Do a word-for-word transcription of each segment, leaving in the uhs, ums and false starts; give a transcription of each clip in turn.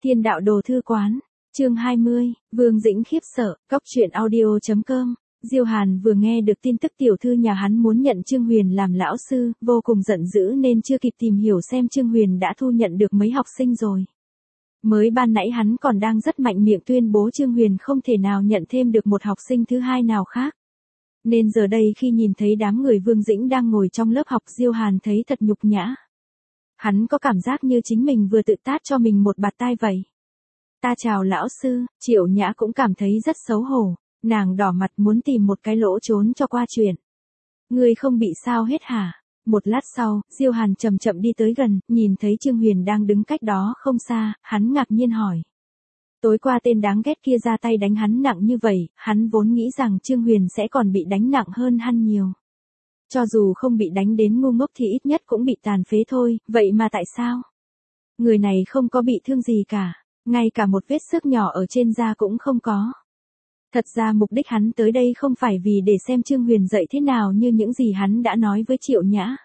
Thiên đạo đồ thư quán, chương hai mươi, Vương Dĩnh khiếp sợ, cóc truyện audio chấm com. Diêu Hàn vừa nghe được tin tức tiểu thư nhà hắn muốn nhận Trương Huyền làm lão sư, vô cùng giận dữ nên chưa kịp tìm hiểu xem Trương Huyền đã thu nhận được mấy học sinh rồi. Mới ban nãy hắn còn đang rất mạnh miệng tuyên bố Trương Huyền không thể nào nhận thêm được một học sinh thứ hai nào khác. Nên giờ đây khi nhìn thấy đám người Vương Dĩnh đang ngồi trong lớp học, Diêu Hàn thấy thật nhục nhã. Hắn có cảm giác như chính mình vừa tự tát cho mình một bạt tai vậy. Ta chào lão sư, Triệu Nhã cũng cảm thấy rất xấu hổ, nàng đỏ mặt muốn tìm một cái lỗ trốn cho qua chuyện. Ngươi không bị sao hết hả? Một lát sau, Diêu Hàn chậm chậm đi tới gần, nhìn thấy Trương Huyền đang đứng cách đó không xa, hắn ngạc nhiên hỏi. Tối qua tên đáng ghét kia ra tay đánh hắn nặng như vậy, hắn vốn nghĩ rằng Trương Huyền sẽ còn bị đánh nặng hơn hắn nhiều. Cho dù không bị đánh đến ngu ngốc thì ít nhất cũng bị tàn phế thôi, vậy mà tại sao? Người này không có bị thương gì cả, ngay cả một vết xước nhỏ ở trên da cũng không có. Thật ra mục đích hắn tới đây không phải vì để xem Trương Huyền dạy thế nào như những gì hắn đã nói với Triệu Nhã,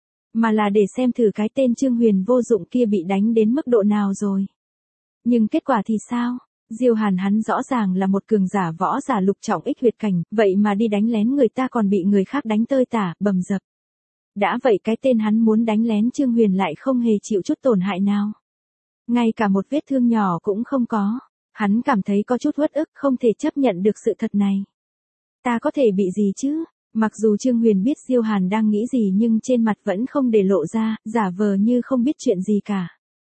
mà là để xem thử cái tên Trương Huyền vô dụng kia bị đánh đến mức độ nào rồi. Nhưng kết quả thì sao? Diêu Hàn hắn rõ ràng là một cường giả võ giả lục trọng ích huyệt cảnh, vậy mà đi đánh lén người ta còn bị người khác đánh tơi tả, bầm dập. Đã vậy cái tên hắn muốn đánh lén Trương Huyền lại không hề chịu chút tổn hại nào. Ngay cả một vết thương nhỏ cũng không có. Hắn cảm thấy có chút uất ức, không thể chấp nhận được sự thật này. Ta có thể bị gì chứ? Mặc dù Trương Huyền biết Diêu Hàn đang nghĩ gì nhưng trên mặt vẫn không để lộ ra, giả vờ như không biết chuyện gì cả.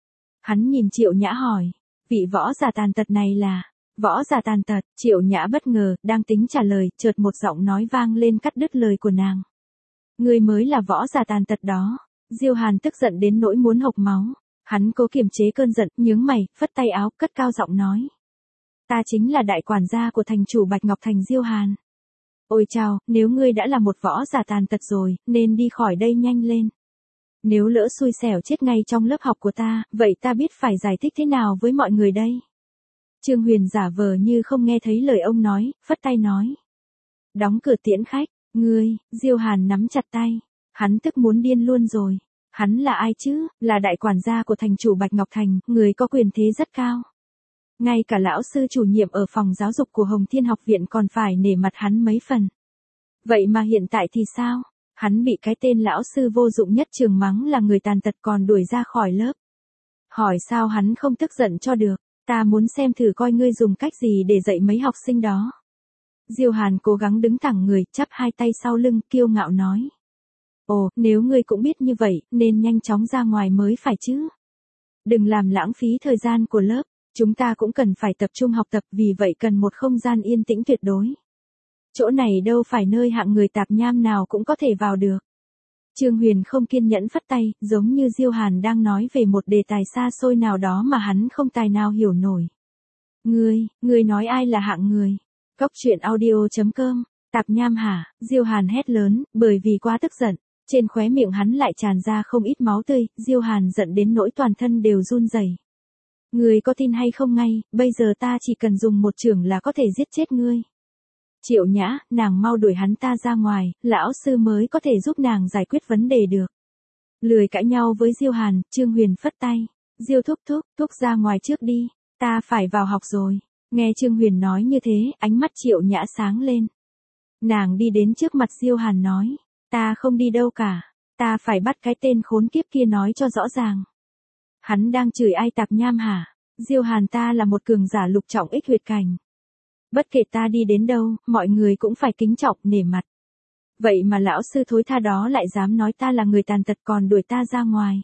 Hắn nhìn Triệu Nhã hỏi, vị võ giả tàn tật này là... Võ giả tàn tật, Triệu Nhã bất ngờ, đang tính trả lời, chợt một giọng nói vang lên cắt đứt lời của nàng. Ngươi mới là võ giả tàn tật đó. Diêu Hàn tức giận đến nỗi muốn hộc máu. Hắn cố kiềm chế cơn giận, nhướng mày, phất tay áo, cất cao giọng nói. Ta chính là đại quản gia của thành chủ Bạch Ngọc Thành Diêu Hàn. Ôi chao, nếu ngươi đã là một võ giả tàn tật rồi, nên đi khỏi đây nhanh lên. Nếu lỡ xui xẻo chết ngay trong lớp học của ta, vậy ta biết phải giải thích thế nào với mọi người đây? Trương Huyền giả vờ như không nghe thấy lời ông nói, phất tay nói. Đóng cửa tiễn khách, ngươi, Diêu Hàn nắm chặt tay. Hắn tức muốn điên luôn rồi. Hắn là ai chứ? Là đại quản gia của thành chủ Bạch Ngọc Thành, người có quyền thế rất cao. Ngay cả lão sư chủ nhiệm ở phòng giáo dục của Hồng Thiên học viện còn phải nể mặt hắn mấy phần. Vậy mà hiện tại thì sao? Hắn bị cái tên lão sư vô dụng nhất trường mắng là người tàn tật còn đuổi ra khỏi lớp. Hỏi sao hắn không tức giận cho được, ta muốn xem thử coi ngươi dùng cách gì để dạy mấy học sinh đó. Diêu Hàn cố gắng đứng thẳng người, chắp hai tay sau lưng, kiêu ngạo nói. Ồ, nếu ngươi cũng biết như vậy, nên nhanh chóng ra ngoài mới phải chứ. Đừng làm lãng phí thời gian của lớp. Chúng ta cũng cần phải tập trung học tập, vì vậy cần một không gian yên tĩnh tuyệt đối. Chỗ này đâu phải nơi hạng người tạp nham nào cũng có thể vào được. Trương Huyền không kiên nhẫn phất tay, giống như Diêu Hàn đang nói về một đề tài xa xôi nào đó mà hắn không tài nào hiểu nổi. Ngươi, ngươi nói ai là hạng người? Cóc truyện audio chấm com, tạp nham hả? Diêu Hàn hét lớn, bởi vì quá tức giận. Trên khóe miệng hắn lại tràn ra không ít máu tươi, Diêu Hàn giận đến nỗi toàn thân đều run rẩy. Ngươi có tin hay không ngay, bây giờ ta chỉ cần dùng một chưởng là có thể giết chết ngươi. Triệu Nhã, nàng mau đuổi hắn ta ra ngoài, lão sư mới có thể giúp nàng giải quyết vấn đề được. Lười cãi nhau với Diêu Hàn, Trương Huyền phất tay. Diêu thúc thúc, thúc ra ngoài trước đi, ta phải vào học rồi. Nghe Trương Huyền nói như thế, ánh mắt Triệu Nhã sáng lên. Nàng đi đến trước mặt Diêu Hàn nói, ta không đi đâu cả, ta phải bắt cái tên khốn kiếp kia nói cho rõ ràng. Hắn đang chửi ai tạp nham hả? Diêu Hàn ta là một cường giả lục trọng ích huyệt cảnh. Bất kể ta đi đến đâu, mọi người cũng phải kính trọng, nể mặt. Vậy mà lão sư thối tha đó lại dám nói ta là người tàn tật còn đuổi ta ra ngoài.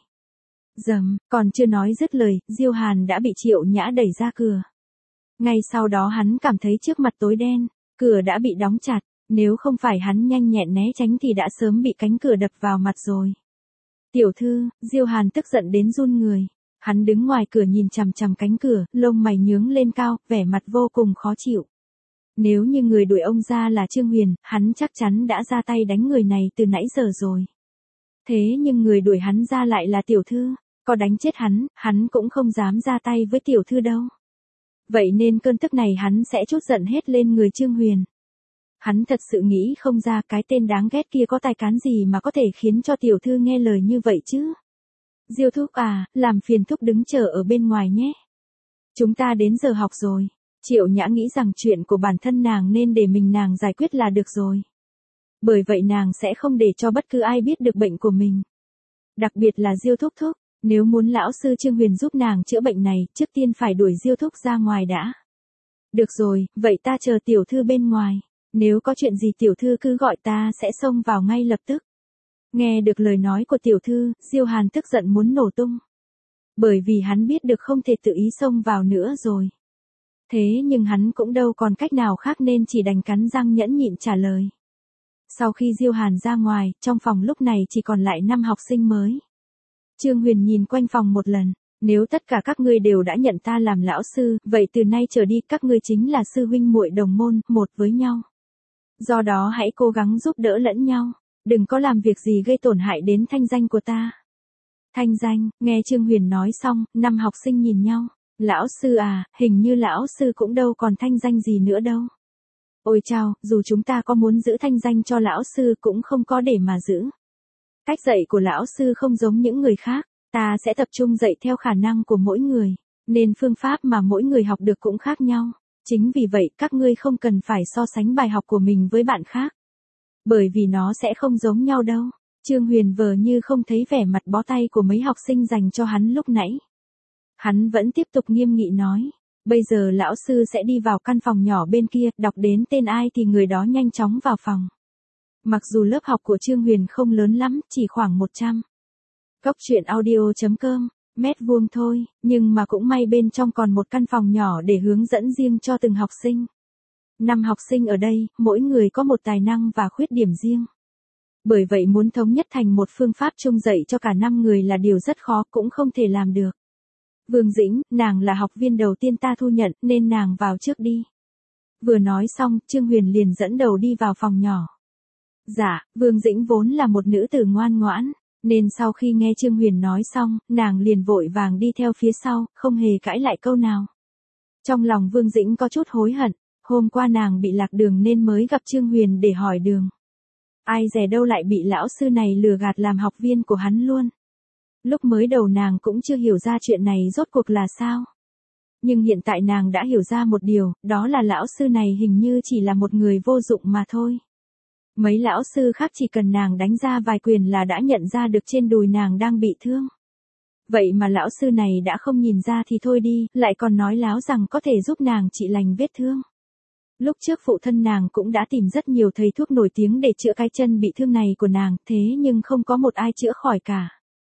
Dầm, còn chưa nói dứt lời, Diêu Hàn đã bị Triệu Nhã đẩy ra cửa. Ngay sau đó hắn cảm thấy trước mặt tối đen, cửa đã bị đóng chặt, nếu không phải hắn nhanh nhẹn né tránh thì đã sớm bị cánh cửa đập vào mặt rồi. Tiểu thư, Diêu Hàn tức giận đến run người. Hắn đứng ngoài cửa nhìn chằm chằm cánh cửa, lông mày nhướng lên cao, vẻ mặt vô cùng khó chịu. Nếu như người đuổi ông ra là Trương Huyền, hắn chắc chắn đã ra tay đánh người này từ nãy giờ rồi. Thế nhưng người đuổi hắn ra lại là tiểu thư, có đánh chết hắn, hắn cũng không dám ra tay với tiểu thư đâu. Vậy nên cơn tức này hắn sẽ trút giận hết lên người Trương Huyền. Hắn thật sự nghĩ không ra cái tên đáng ghét kia có tài cán gì mà có thể khiến cho tiểu thư nghe lời như vậy chứ. Diêu thúc à, làm phiền thúc đứng chờ ở bên ngoài nhé. Chúng ta đến giờ học rồi. Triệu Nhã nghĩ rằng chuyện của bản thân nàng nên để mình nàng giải quyết là được rồi. Bởi vậy nàng sẽ không để cho bất cứ ai biết được bệnh của mình. Đặc biệt là Diêu thúc thúc, nếu muốn lão sư Trương Huyền giúp nàng chữa bệnh này, trước tiên phải đuổi Diêu thúc ra ngoài đã. Được rồi, vậy ta chờ tiểu thư bên ngoài. Nếu có chuyện gì tiểu thư cứ gọi ta sẽ xông vào ngay lập tức. Nghe được lời nói của tiểu thư, Diêu Hàn tức giận muốn nổ tung. Bởi vì hắn biết được không thể tự ý xông vào nữa rồi. Thế nhưng hắn cũng đâu còn cách nào khác nên chỉ đành cắn răng nhẫn nhịn trả lời. Sau khi Diêu Hàn ra ngoài, trong phòng lúc này chỉ còn lại năm học sinh mới. Trương Huyền nhìn quanh phòng một lần. Nếu tất cả các ngươi đều đã nhận ta làm lão sư, vậy từ nay trở đi các ngươi chính là sư huynh muội đồng môn, một với nhau. Do đó hãy cố gắng giúp đỡ lẫn nhau. Đừng có làm việc gì gây tổn hại đến thanh danh của ta. Thanh danh, nghe Trương Huyền nói xong, năm học sinh nhìn nhau. Lão sư à, hình như lão sư cũng đâu còn thanh danh gì nữa đâu. Ôi chao, dù chúng ta có muốn giữ thanh danh cho lão sư cũng không có để mà giữ. Cách dạy của lão sư không giống những người khác, ta sẽ tập trung dạy theo khả năng của mỗi người, nên phương pháp mà mỗi người học được cũng khác nhau. Chính vì vậy các ngươi không cần phải so sánh bài học của mình với bạn khác. Bởi vì nó sẽ không giống nhau đâu. Trương Huyền vờ như không thấy vẻ mặt bó tay của mấy học sinh dành cho hắn lúc nãy. Hắn vẫn tiếp tục nghiêm nghị nói. Bây giờ lão sư sẽ đi vào căn phòng nhỏ bên kia, đọc đến tên ai thì người đó nhanh chóng vào phòng. Mặc dù lớp học của Trương Huyền không lớn lắm, chỉ khoảng một trăm. Cốc truyện audio chấm com, mét vuông thôi, nhưng mà cũng may bên trong còn một căn phòng nhỏ để hướng dẫn riêng cho từng học sinh. Năm học sinh ở đây, mỗi người có một tài năng và khuyết điểm riêng. Bởi vậy muốn thống nhất thành một phương pháp chung dạy cho cả năm người là điều rất khó, cũng không thể làm được. Vương Dĩnh, nàng là học viên đầu tiên ta thu nhận nên nàng vào trước đi. Vừa nói xong, Trương Huyền liền dẫn đầu đi vào phòng nhỏ. Dạ, Vương Dĩnh vốn là một nữ tử ngoan ngoãn, nên sau khi nghe Trương Huyền nói xong, nàng liền vội vàng đi theo phía sau, không hề cãi lại câu nào. Trong lòng Vương Dĩnh có chút hối hận, hôm qua nàng bị lạc đường nên mới gặp Trương Huyền để hỏi đường. Ai dè đâu lại bị lão sư này lừa gạt làm học viên của hắn luôn. Lúc mới đầu nàng cũng chưa hiểu ra chuyện này rốt cuộc là sao. Nhưng hiện tại nàng đã hiểu ra một điều, đó là lão sư này hình như chỉ là một người vô dụng mà thôi. Mấy lão sư khác chỉ cần nàng đánh ra vài quyền là đã nhận ra được trên đùi nàng đang bị thương. Vậy mà lão sư này đã không nhìn ra thì thôi đi, lại còn nói láo rằng có thể giúp nàng trị lành vết thương. Lúc trước phụ thân nàng cũng đã tìm rất nhiều thầy thuốc nổi tiếng để chữa cái chân bị thương này của nàng, thế nhưng không có một ai chữa khỏi cả.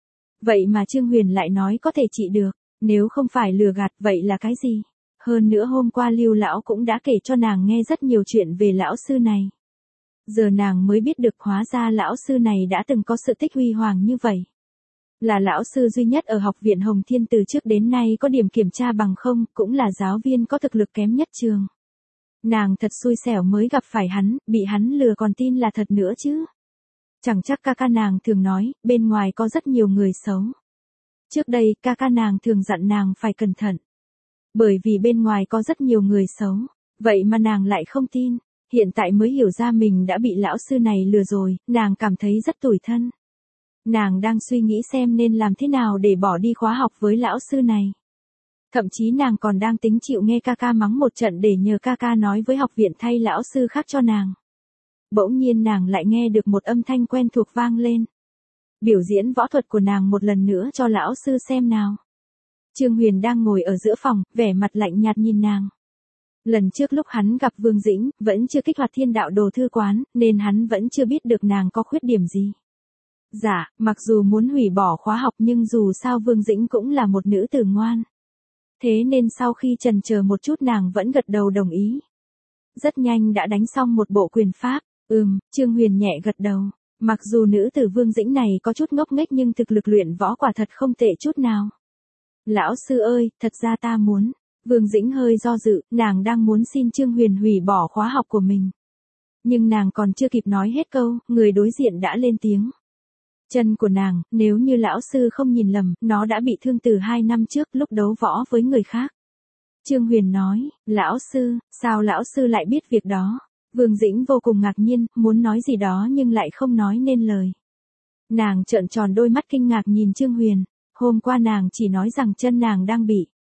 Vậy mà Trương Huyền lại nói có thể trị được, nếu không phải lừa gạt vậy là cái gì? Hơn nữa hôm qua Lưu lão cũng đã kể cho nàng nghe rất nhiều chuyện về lão sư này. Giờ nàng mới biết được hóa ra lão sư này đã từng có sự tích huy hoàng như vậy. Là lão sư duy nhất ở học viện Hồng Thiên từ trước đến nay có điểm kiểm tra bằng không, cũng là giáo viên có thực lực kém nhất trường. Nàng thật xui xẻo mới gặp phải hắn, bị hắn lừa còn tin là thật nữa chứ. Chẳng chắc ca ca nàng thường nói, bên ngoài có rất nhiều người xấu. Trước đây, ca ca nàng thường dặn nàng phải cẩn thận. Bởi vì bên ngoài có rất nhiều người xấu, vậy mà nàng lại không tin. Hiện tại mới hiểu ra mình đã bị lão sư này lừa rồi, nàng cảm thấy rất tủi thân. Nàng đang suy nghĩ xem nên làm thế nào để bỏ đi khóa học với lão sư này. Thậm chí nàng còn đang tính chịu nghe ca ca mắng một trận để nhờ ca ca nói với học viện thay lão sư khác cho nàng. Bỗng nhiên nàng lại nghe được một âm thanh quen thuộc vang lên. Biểu diễn võ thuật của nàng một lần nữa cho lão sư xem nào. Trương Huyền đang ngồi ở giữa phòng, vẻ mặt lạnh nhạt nhìn nàng. Lần trước lúc hắn gặp Vương Dĩnh, vẫn chưa kích hoạt thiên đạo đồ thư quán, nên hắn vẫn chưa biết được nàng có khuyết điểm gì. Dạ, mặc dù muốn hủy bỏ khóa học nhưng dù sao Vương Dĩnh cũng là một nữ tử ngoan. Thế nên sau khi chần chờ một chút nàng vẫn gật đầu đồng ý. Rất nhanh đã đánh xong một bộ quyền pháp. Ừm, Trương Huyền nhẹ gật đầu. Mặc dù nữ tử Vương Dĩnh này có chút ngốc nghếch nhưng thực lực luyện võ quả thật không tệ chút nào. Lão sư ơi, thật ra ta muốn. Vương Dĩnh hơi do dự, nàng đang muốn xin Trương Huyền hủy bỏ khóa học của mình. Nhưng nàng còn chưa kịp nói hết câu, người đối diện đã lên tiếng. Chân của nàng, nếu như lão sư không nhìn lầm, nó đã bị thương từ hai năm trước lúc đấu võ với người khác. Trương Huyền nói, lão sư, sao lão sư lại biết việc đó? Vương Dĩnh vô cùng ngạc nhiên, muốn nói gì đó nhưng lại không nói nên lời. Nàng trợn tròn đôi mắt kinh ngạc nhìn Trương Huyền, hôm qua nàng chỉ nói rằng chân nàng đang bị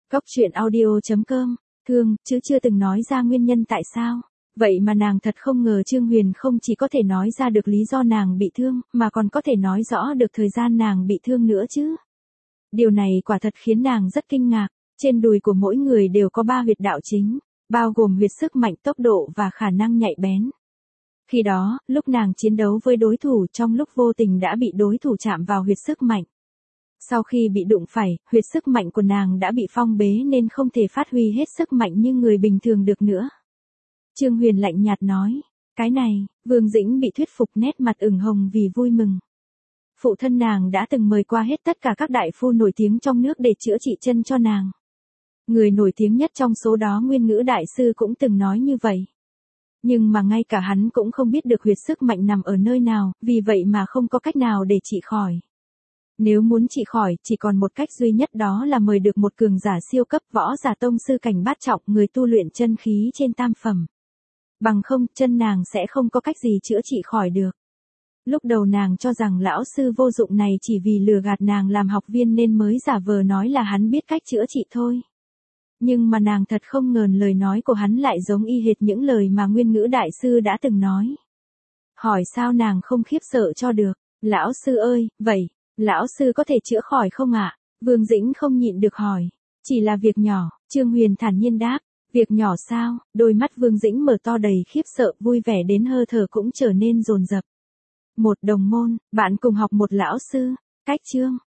Cóc truyện audio chấm com, thương, chứ chưa từng nói ra nguyên nhân tại sao. Vậy mà nàng thật không ngờ Trương Huyền không chỉ có thể nói ra được lý do nàng bị thương, mà còn có thể nói rõ được thời gian nàng bị thương nữa chứ. Điều này quả thật khiến nàng rất kinh ngạc. Trên đùi của mỗi người đều có ba huyệt đạo chính, bao gồm huyệt sức mạnh, tốc độ và khả năng nhạy bén. Khi đó, lúc nàng chiến đấu với đối thủ, trong lúc vô tình đã bị đối thủ chạm vào huyệt sức mạnh. Sau khi bị đụng phải, huyệt sức mạnh của nàng đã bị phong bế nên không thể phát huy hết sức mạnh như người bình thường được nữa. Trương Huyền lạnh nhạt nói, cái này, Vương Dĩnh bị thuyết phục, nét mặt ửng hồng vì vui mừng. Phụ thân nàng đã từng mời qua hết tất cả các đại phu nổi tiếng trong nước để chữa trị chân cho nàng. Người nổi tiếng nhất trong số đó Nguyên Ngữ Đại Sư cũng từng nói như vậy. Nhưng mà ngay cả hắn cũng không biết được huyệt sức mạnh nằm ở nơi nào, vì vậy mà không có cách nào để trị khỏi. Nếu muốn trị khỏi, chỉ còn một cách duy nhất, đó là mời được một cường giả siêu cấp, võ giả tông sư cảnh bát trọng, người tu luyện chân khí trên tam phẩm. Bằng không, chân nàng sẽ không có cách gì chữa trị khỏi được. Lúc đầu nàng cho rằng lão sư vô dụng này chỉ vì lừa gạt nàng làm học viên nên mới giả vờ nói là hắn biết cách chữa trị thôi. Nhưng mà nàng thật không ngờ lời nói của hắn lại giống y hệt những lời mà Nguyên Ngữ Đại Sư đã từng nói. Hỏi sao nàng không khiếp sợ cho được. Lão sư ơi, vậy, lão sư có thể chữa khỏi không ạ? Vương Dĩnh không nhịn được hỏi. Chỉ là việc nhỏ, Trương Huyền thản nhiên đáp. Việc nhỏ sao? Đôi mắt Vương Dĩnh mở to đầy khiếp sợ, vui vẻ đến hơi thở cũng trở nên dồn dập. Một đồng môn, bạn cùng học một lão sư. Cách chương.